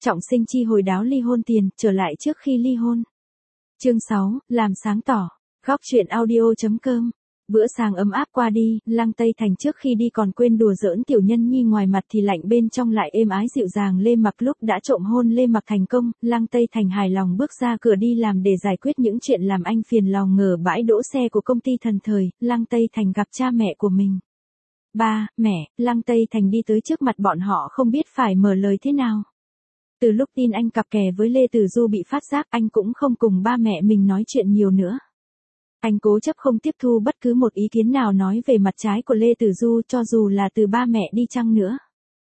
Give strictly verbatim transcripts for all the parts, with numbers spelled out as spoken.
trọng sinh chi hồi đáo ly hôn tiền, trở lại trước khi ly hôn. Chương sáu, làm sáng tỏ. Góc truyện audio chấm com. Bữa sáng ấm áp qua đi, Lăng Tây Thành trước khi đi còn quên đùa giỡn Tiểu Nhân Nhi, ngoài mặt thì lạnh bên trong lại êm ái dịu dàng. Lê Mặc lúc đã trộm hôn Lê Mặc thành công, Lăng Tây Thành hài lòng bước ra cửa đi làm để giải quyết những chuyện làm anh phiền lòng. Ngờ bãi đỗ xe của công ty Thần Thời, Lăng Tây Thành gặp cha mẹ của mình. Ba, mẹ, Lăng Tây Thành đi tới trước mặt bọn họ không biết phải mở lời thế nào. Từ lúc tin anh cặp kè với Lê Tử Du bị phát giác, anh cũng không cùng ba mẹ mình nói chuyện nhiều nữa. Anh cố chấp không tiếp thu bất cứ một ý kiến nào nói về mặt trái của Lê Tử Du, cho dù là từ ba mẹ đi chăng nữa.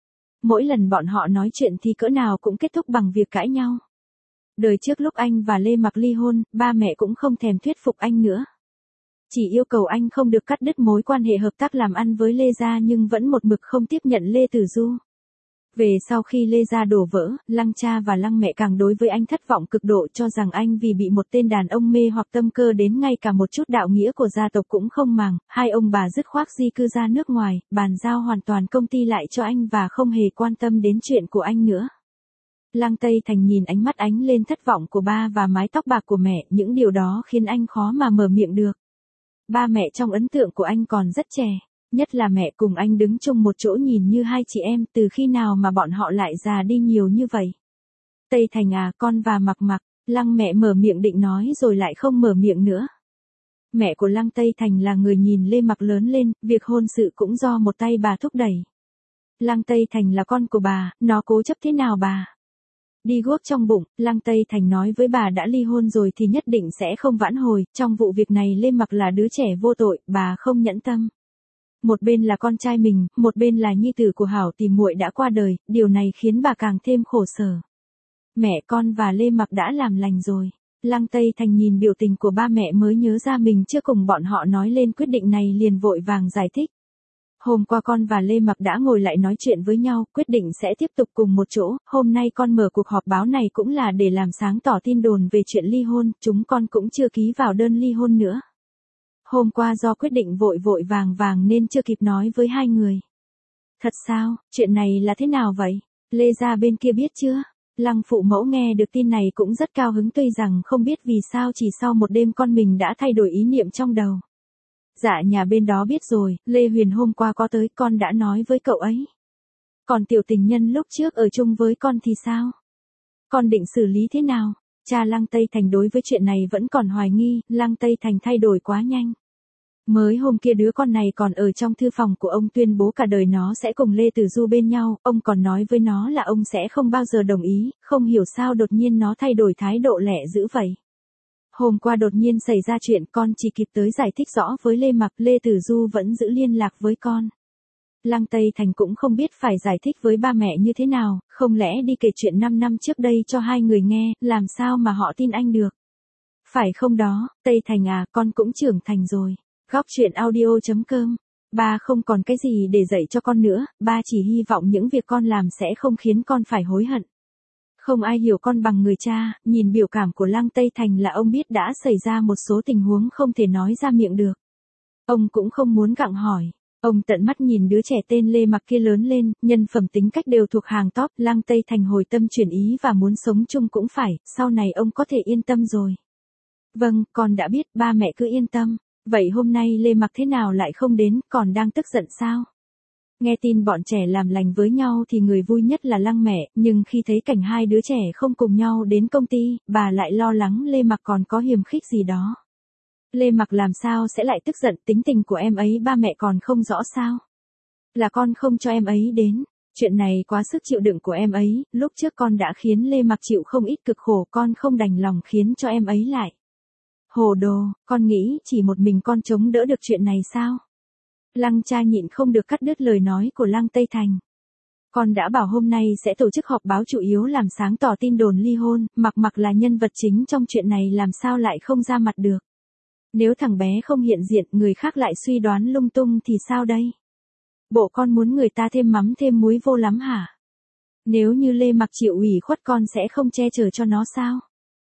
Mỗi lần bọn họ nói chuyện thì cỡ nào cũng kết thúc bằng việc cãi nhau. Đời trước lúc anh và Lê Mặc ly hôn, ba mẹ cũng không thèm thuyết phục anh nữa. Chỉ yêu cầu anh không được cắt đứt mối quan hệ hợp tác làm ăn với Lê gia, nhưng vẫn một mực không tiếp nhận Lê Tử Du. Về sau khi Lê gia đổ vỡ, Lăng cha và Lăng mẹ càng đối với anh thất vọng cực độ, cho rằng anh vì bị một tên đàn ông mê hoặc tâm cơ đến ngay cả một chút đạo nghĩa của gia tộc cũng không màng. Hai ông bà dứt khoát di cư ra nước ngoài, bàn giao hoàn toàn công ty lại cho anh và không hề quan tâm đến chuyện của anh nữa. Lăng Tây Thành nhìn ánh mắt ánh lên thất vọng của ba và mái tóc bạc của mẹ, những điều đó khiến anh khó mà mở miệng được. Ba mẹ trong ấn tượng của anh còn rất trẻ. Nhất là mẹ cùng anh đứng chung một chỗ nhìn như hai chị em, từ khi nào mà bọn họ lại già đi nhiều như vậy. Tây Thành à, con và Mặc Mặc, Lăng mẹ mở miệng định nói rồi lại không mở miệng nữa. Mẹ của Lăng Tây Thành là người nhìn Lê Mặc lớn lên, việc hôn sự cũng do một tay bà thúc đẩy. Lăng Tây Thành là con của bà, nó cố chấp thế nào bà? Đi guốc trong bụng, Lăng Tây Thành nói với bà đã ly hôn rồi thì nhất định sẽ không vãn hồi, trong vụ việc này Lê Mặc là đứa trẻ vô tội, bà không nhẫn tâm. Một bên là con trai mình, một bên là nhi tử của hảo tìm muội đã qua đời, điều này khiến bà càng thêm khổ sở. Mẹ con và Lê Mặc đã làm lành rồi. Lăng Tây Thành nhìn biểu tình của ba mẹ mới nhớ ra mình chưa cùng bọn họ nói lên quyết định này, liền vội vàng giải thích. Hôm qua con và Lê Mặc đã ngồi lại nói chuyện với nhau, quyết định sẽ tiếp tục cùng một chỗ. Hôm nay con mở cuộc họp báo này cũng là để làm sáng tỏ tin đồn về chuyện ly hôn, chúng con cũng chưa ký vào đơn ly hôn nữa. Hôm qua do quyết định vội vội vàng vàng nên chưa kịp nói với hai người. Thật sao, chuyện này là thế nào vậy? Lê gia bên kia biết chưa? Lăng phụ mẫu nghe được tin này cũng rất cao hứng, tuy rằng không biết vì sao chỉ sau một đêm con mình đã thay đổi ý niệm trong đầu. Dạ nhà bên đó biết rồi, Lê Huyền hôm qua có tới, con đã nói với cậu ấy. Còn tiểu tình nhân lúc trước ở chung với con thì sao? Con định xử lý thế nào? Cha Lăng Tây Thành đối với chuyện này vẫn còn hoài nghi, Lăng Tây Thành thay đổi quá nhanh. Mới hôm kia đứa con này còn ở trong thư phòng của ông tuyên bố cả đời nó sẽ cùng Lê Tử Du bên nhau, ông còn nói với nó là ông sẽ không bao giờ đồng ý, không hiểu sao đột nhiên nó thay đổi thái độ lẹ dữ vậy. Hôm qua đột nhiên xảy ra chuyện, con chỉ kịp tới giải thích rõ với Lê Mặc, Lê Tử Du vẫn giữ liên lạc với con. Lăng Tây Thành cũng không biết phải giải thích với ba mẹ như thế nào, không lẽ đi kể chuyện năm năm trước đây cho hai người nghe, làm sao mà họ tin anh được. Phải không đó, Tây Thành à, con cũng trưởng thành rồi. Góc truyện audio chấm com. Ba không còn cái gì để dạy cho con nữa, ba chỉ hy vọng những việc con làm sẽ không khiến con phải hối hận. Không ai hiểu con bằng người cha, nhìn biểu cảm của Lăng Tây Thành là ông biết đã xảy ra một số tình huống không thể nói ra miệng được. Ông cũng không muốn gặng hỏi. Ông tận mắt nhìn đứa trẻ tên Lê Mặc kia lớn lên, nhân phẩm tính cách đều thuộc hàng top, Lăng Tây Thành hồi tâm chuyển ý và muốn sống chung cũng phải, sau này ông có thể yên tâm rồi. Vâng, con đã biết, ba mẹ cứ yên tâm. Vậy hôm nay Lê Mặc thế nào lại không đến, còn đang tức giận sao? Nghe tin bọn trẻ làm lành với nhau thì người vui nhất là Lăng mẹ, nhưng khi thấy cảnh hai đứa trẻ không cùng nhau đến công ty, bà lại lo lắng Lê Mặc còn có hiềm khích gì đó. Lê Mặc làm sao sẽ lại tức giận, tính tình của em ấy ba mẹ còn không rõ sao? Là con không cho em ấy đến, chuyện này quá sức chịu đựng của em ấy, lúc trước con đã khiến Lê Mặc chịu không ít cực khổ, con không đành lòng khiến cho em ấy lại. Hồ đồ, con nghĩ chỉ một mình con chống đỡ được chuyện này sao? Lăng cha nhịn không được cắt đứt lời nói của Lăng Tây Thành. Con đã bảo hôm nay sẽ tổ chức họp báo chủ yếu làm sáng tỏ tin đồn ly hôn, Mặc Mặc là nhân vật chính trong chuyện này làm sao lại không ra mặt được. Nếu thằng bé không hiện diện, người khác lại suy đoán lung tung thì sao đây? Bộ con muốn người ta thêm mắm thêm muối vô lắm hả? Nếu như Lê Mặc chịu ủy khuất con sẽ không che chở cho nó sao?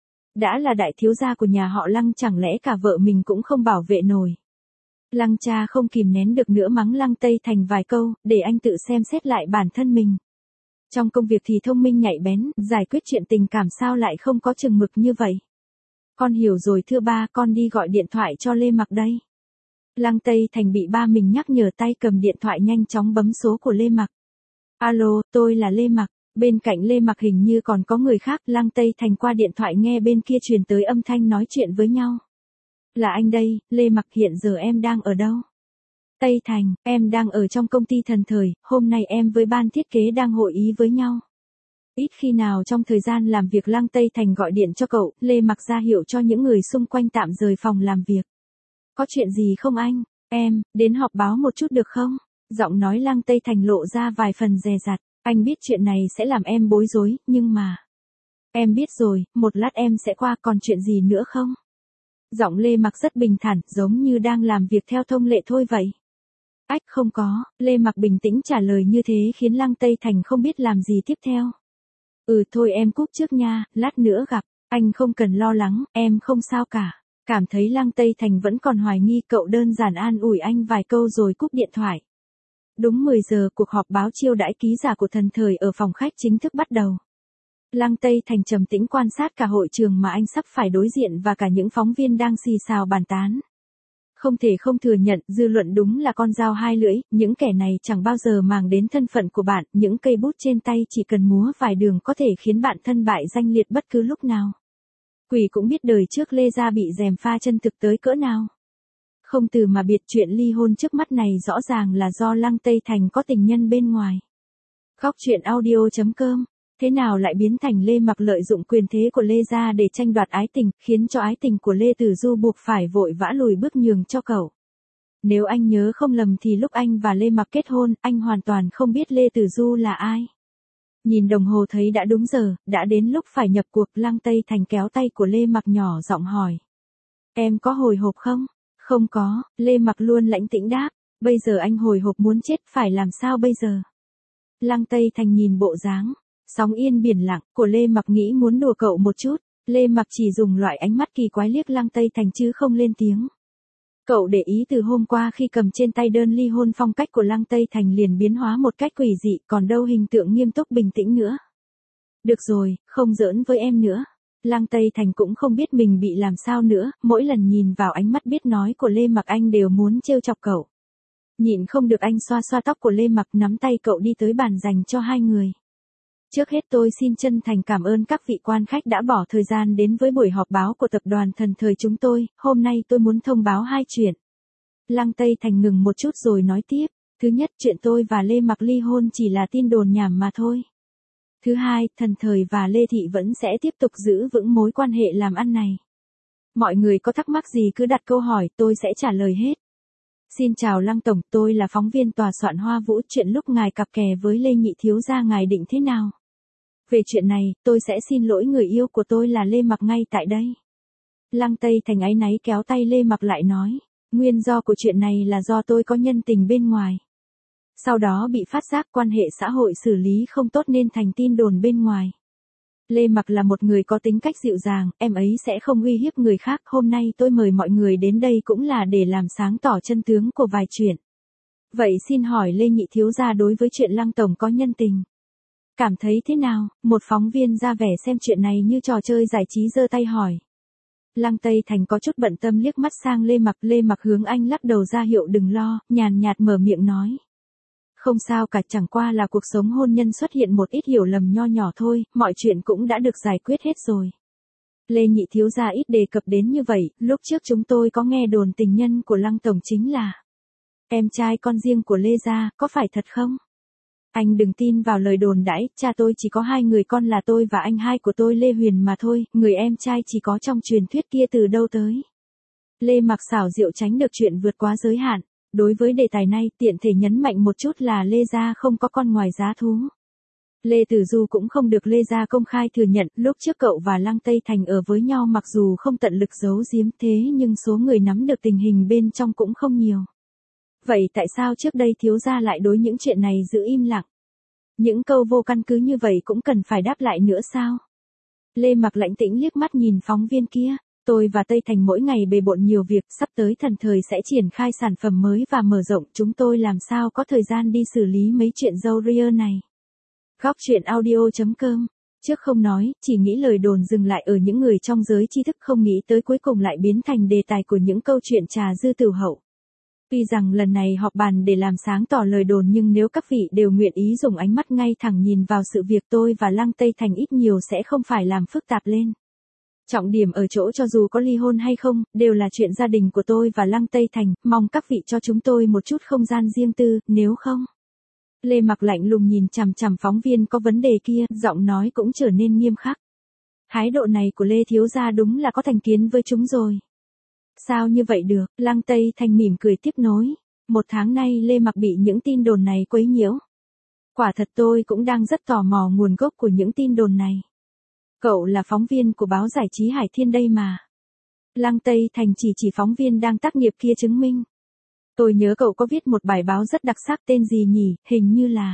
Đã là đại thiếu gia của nhà họ Lăng, chẳng lẽ cả vợ mình cũng không bảo vệ nổi. Lăng cha không kìm nén được nữa mắng Lăng Tây Thành vài câu, để anh tự xem xét lại bản thân mình. Trong công việc thì thông minh nhạy bén, giải quyết chuyện tình cảm sao lại không có chừng mực như vậy. Con hiểu rồi thưa ba, con đi gọi điện thoại cho Lê Mặc đây. Lăng Tây Thành bị ba mình nhắc nhở, tay cầm điện thoại nhanh chóng bấm số của Lê Mặc. Alo, tôi là Lê Mặc. Bên cạnh Lê Mặc hình như còn có người khác. Lăng Tây Thành qua điện thoại nghe bên kia truyền tới âm thanh nói chuyện với nhau. Là anh đây, Lê Mặc, hiện giờ em đang ở đâu? Tây Thành, em đang ở trong công ty Thần Thời, hôm nay em với ban thiết kế đang hội ý với nhau. Ít khi nào trong thời gian làm việc Lăng Tây Thành gọi điện cho cậu, Lê Mặc ra hiệu cho những người xung quanh tạm rời phòng làm việc. Có chuyện gì không anh? Em, đến họp báo một chút được không? Giọng nói Lăng Tây Thành lộ ra vài phần dè dặt. Anh biết chuyện này sẽ làm em bối rối, nhưng mà... Em biết rồi, một lát em sẽ qua, còn chuyện gì nữa không? Giọng Lê Mặc rất bình thản, giống như đang làm việc theo thông lệ thôi vậy. Ách, không có, Lê Mặc bình tĩnh trả lời như thế khiến Lăng Tây Thành không biết làm gì tiếp theo. Ừ thôi em cúp trước nha, lát nữa gặp, anh không cần lo lắng, em không sao cả. Cảm thấy Lăng Tây Thành vẫn còn hoài nghi, cậu đơn giản an ủi anh vài câu rồi cúp điện thoại. Đúng mười giờ, cuộc họp báo chiêu đãi ký giả của Thần Thời ở phòng khách chính thức bắt đầu. Lăng Tây Thành trầm tĩnh quan sát cả hội trường mà anh sắp phải đối diện và cả những phóng viên đang xì xào bàn tán. Không thể không thừa nhận, dư luận đúng là con dao hai lưỡi, những kẻ này chẳng bao giờ màng đến thân phận của bạn, những cây bút trên tay chỉ cần múa vài đường có thể khiến bạn thân bại danh liệt bất cứ lúc nào. Quỷ cũng biết đời trước Lê Gia bị gièm pha chân thực tới cỡ nào. Không từ mà biệt, chuyện ly hôn trước mắt này rõ ràng là do Lăng Tây Thành có tình nhân bên ngoài. Góc truyện audio chấm com. Thế nào lại biến thành Lê Mặc lợi dụng quyền thế của Lê Gia để tranh đoạt ái tình, khiến cho ái tình của Lê Tử Du buộc phải vội vã lùi bước nhường cho cậu. Nếu anh nhớ không lầm thì lúc anh và Lê Mặc kết hôn, anh hoàn toàn không biết Lê Tử Du là ai. Nhìn đồng hồ thấy đã đúng giờ, đã đến lúc phải nhập cuộc. Lăng Tây Thành kéo tay của Lê Mặc nhỏ giọng hỏi. Em có hồi hộp không? Không có, Lê Mặc luôn lãnh tĩnh đáp. Bây giờ anh hồi hộp muốn chết, phải làm sao bây giờ? Lăng Tây Thành nhìn bộ dáng sóng yên biển lặng của Lê Mặc nghĩ muốn đùa cậu một chút. Lê Mặc chỉ dùng loại ánh mắt kỳ quái liếc Lăng Tây Thành chứ không lên tiếng. Cậu để ý từ hôm qua khi cầm trên tay đơn ly hôn, phong cách của Lăng Tây Thành liền biến hóa một cách quỷ dị, còn đâu hình tượng nghiêm túc bình tĩnh nữa. Được rồi, không giỡn với em nữa. Lăng Tây Thành cũng không biết mình bị làm sao nữa, mỗi lần nhìn vào ánh mắt biết nói của Lê Mặc anh đều muốn trêu chọc cậu. Nhịn không được anh xoa xoa tóc của Lê Mặc, nắm tay cậu đi tới bàn dành cho hai người. Trước hết tôi xin chân thành cảm ơn các vị quan khách đã bỏ thời gian đến với buổi họp báo của tập đoàn Thần Thời chúng tôi, hôm nay tôi muốn thông báo hai chuyện. Lăng Tây Thành ngừng một chút rồi nói tiếp, thứ nhất, chuyện tôi và Lê Mặc ly hôn chỉ là tin đồn nhảm mà thôi. Thứ hai, Thần Thời và Lê Thị vẫn sẽ tiếp tục giữ vững mối quan hệ làm ăn này. Mọi người có thắc mắc gì cứ đặt câu hỏi, tôi sẽ trả lời hết. Xin chào Lăng Tổng, tôi là phóng viên tòa soạn Hoa Vũ, chuyện lúc ngài cặp kè với Lê Nhị thiếu gia ngài định thế nào? Về chuyện này, tôi sẽ xin lỗi người yêu của tôi là Lê Mặc ngay tại đây. Lăng Tây Thành áy náy kéo tay Lê Mặc lại nói, nguyên do của chuyện này là do tôi có nhân tình bên ngoài. Sau đó bị phát giác quan hệ xã hội xử lý không tốt nên thành tin đồn bên ngoài. Lê Mặc là một người có tính cách dịu dàng, em ấy sẽ không uy hiếp người khác. Hôm nay tôi mời mọi người đến đây cũng là để làm sáng tỏ chân tướng của vài chuyện. Vậy xin hỏi Lê Nhị thiếu gia đối với chuyện Lăng Tổng có nhân tình, cảm thấy thế nào? Một phóng viên ra vẻ xem chuyện này như trò chơi giải trí giơ tay hỏi. Lăng Tây Thành có chút bận tâm liếc mắt sang Lê Mặc, Lê Mặc hướng anh lắc đầu ra hiệu đừng lo, nhàn nhạt mở miệng nói. Không sao cả, chẳng qua là cuộc sống hôn nhân xuất hiện một ít hiểu lầm nho nhỏ thôi, mọi chuyện cũng đã được giải quyết hết rồi. Lê Nhị thiếu gia ít đề cập đến như vậy, lúc trước chúng tôi có nghe đồn tình nhân của Lăng Tổng chính là em trai con riêng của Lê gia, có phải thật không? Anh đừng tin vào lời đồn đãi, cha tôi chỉ có hai người con là tôi và anh hai của tôi Lê Huyền mà thôi, người em trai chỉ có trong truyền thuyết kia từ đâu tới. Lê Mặc xảo diệu tránh được chuyện vượt quá giới hạn. Đối với đề tài này, tiện thể nhấn mạnh một chút là Lê gia không có con ngoài giá thú. Lê Tử Du cũng không được Lê gia công khai thừa nhận, lúc trước cậu và Lăng Tây Thành ở với nhau mặc dù không tận lực giấu giếm thế nhưng số người nắm được tình hình bên trong cũng không nhiều. Vậy tại sao trước đây thiếu gia lại đối những chuyện này giữ im lặng? Những câu vô căn cứ như vậy cũng cần phải đáp lại nữa sao? Lê Mặc lãnh tĩnh liếc mắt nhìn phóng viên kia. Tôi và Tây Thành mỗi ngày bề bộn nhiều việc, sắp tới Thần Thời sẽ triển khai sản phẩm mới và mở rộng, chúng tôi làm sao có thời gian đi xử lý mấy chuyện râu ria này. Góc chuyện audio chấm com. Trước không nói, chỉ nghĩ lời đồn dừng lại ở những người trong giới tri thức, không nghĩ tới cuối cùng lại biến thành đề tài của những câu chuyện trà dư tửu hậu. Tuy rằng lần này họp bàn để làm sáng tỏ lời đồn, nhưng nếu các vị đều nguyện ý dùng ánh mắt ngay thẳng nhìn vào sự việc, tôi và Lăng Tây Thành ít nhiều sẽ không phải làm phức tạp lên. Trọng điểm ở chỗ cho dù có ly hôn hay không, đều là chuyện gia đình của tôi và Lăng Tây Thành, mong các vị cho chúng tôi một chút không gian riêng tư, nếu không. Lê Mặc lạnh lùng nhìn chằm chằm phóng viên có vấn đề kia, giọng nói cũng trở nên nghiêm khắc. Thái độ này của Lê thiếu gia đúng là có thành kiến với chúng rồi. Sao như vậy được? Lăng Tây Thành mỉm cười tiếp nối. Một tháng nay Lê Mặc bị những tin đồn này quấy nhiễu. Quả thật tôi cũng đang rất tò mò nguồn gốc của những tin đồn này. Cậu là phóng viên của báo giải trí Hải Thiên đây mà. Lăng Tây Thành chỉ chỉ phóng viên đang tác nghiệp kia chứng minh. Tôi nhớ cậu có viết một bài báo rất đặc sắc, tên gì nhỉ, hình như là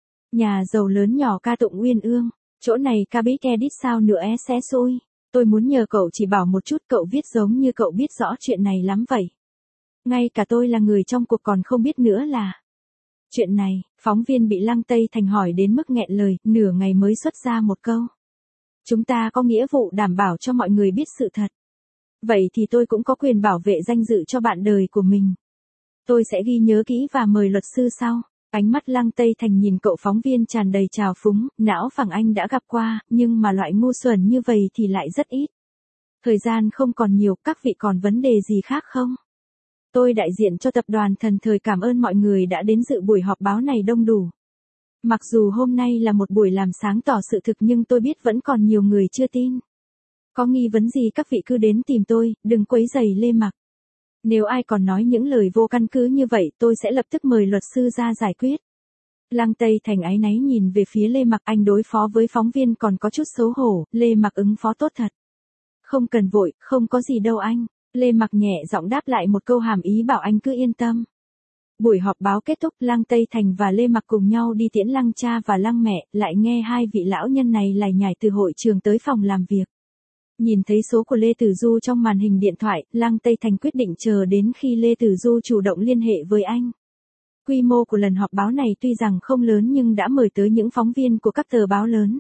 Nhà giàu lớn nhỏ ca tụng uyên ương. Chỗ này ca biết edit sao nữa é xé xôi. Tôi muốn nhờ cậu chỉ bảo một chút, cậu viết giống như cậu biết rõ chuyện này lắm vậy. Ngay cả tôi là người trong cuộc còn không biết nữa là. Chuyện này, phóng viên bị Lăng Tây Thành hỏi đến mức nghẹn lời, nửa ngày mới xuất ra một câu. Chúng ta có nghĩa vụ đảm bảo cho mọi người biết sự thật. Vậy thì tôi cũng có quyền bảo vệ danh dự cho bạn đời của mình. Tôi sẽ ghi nhớ kỹ và mời luật sư sau. Ánh mắt Lăng Tây Thành nhìn cậu phóng viên tràn đầy trào phúng, não phẳng anh đã gặp qua, nhưng mà loại ngu xuẩn như vậy thì lại rất ít. Thời gian không còn nhiều, các vị còn vấn đề gì khác không? Tôi đại diện cho tập đoàn Thần Thời cảm ơn mọi người đã đến dự buổi họp báo này đông đủ. Mặc dù hôm nay là một buổi làm sáng tỏ sự thực, nhưng tôi biết vẫn còn nhiều người chưa tin. Có nghi vấn gì các vị cứ đến tìm tôi, đừng quấy rầy Lê Mặc. Nếu ai còn nói những lời vô căn cứ như vậy, tôi sẽ lập tức mời luật sư ra giải quyết. Lăng Tây Thành áy náy nhìn về phía Lê Mặc, anh đối phó với phóng viên còn có chút xấu hổ. Lê Mặc ứng phó tốt thật. Không cần vội, không có gì đâu anh. Lê Mặc nhẹ giọng đáp lại một câu hàm ý bảo anh cứ yên tâm. Buổi họp báo kết thúc, Lăng Tây Thành và Lê Mặc cùng nhau đi tiễn Lăng cha và Lăng mẹ, lại nghe hai vị lão nhân này lải nhải từ hội trường tới phòng làm việc. Nhìn thấy số của Lê Tử Du trong màn hình điện thoại, Lăng Tây Thành quyết định chờ đến khi Lê Tử Du chủ động liên hệ với anh. Quy mô của lần họp báo này tuy rằng không lớn nhưng đã mời tới những phóng viên của các tờ báo lớn.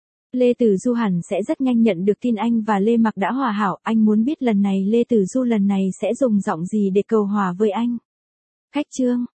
Lê Tử Du hẳn sẽ rất nhanh nhận được tin anh và Lê Mặc đã hòa hảo, anh muốn biết lần này Lê Tử Du lần này sẽ dùng giọng gì để cầu hòa với anh. Khách trương,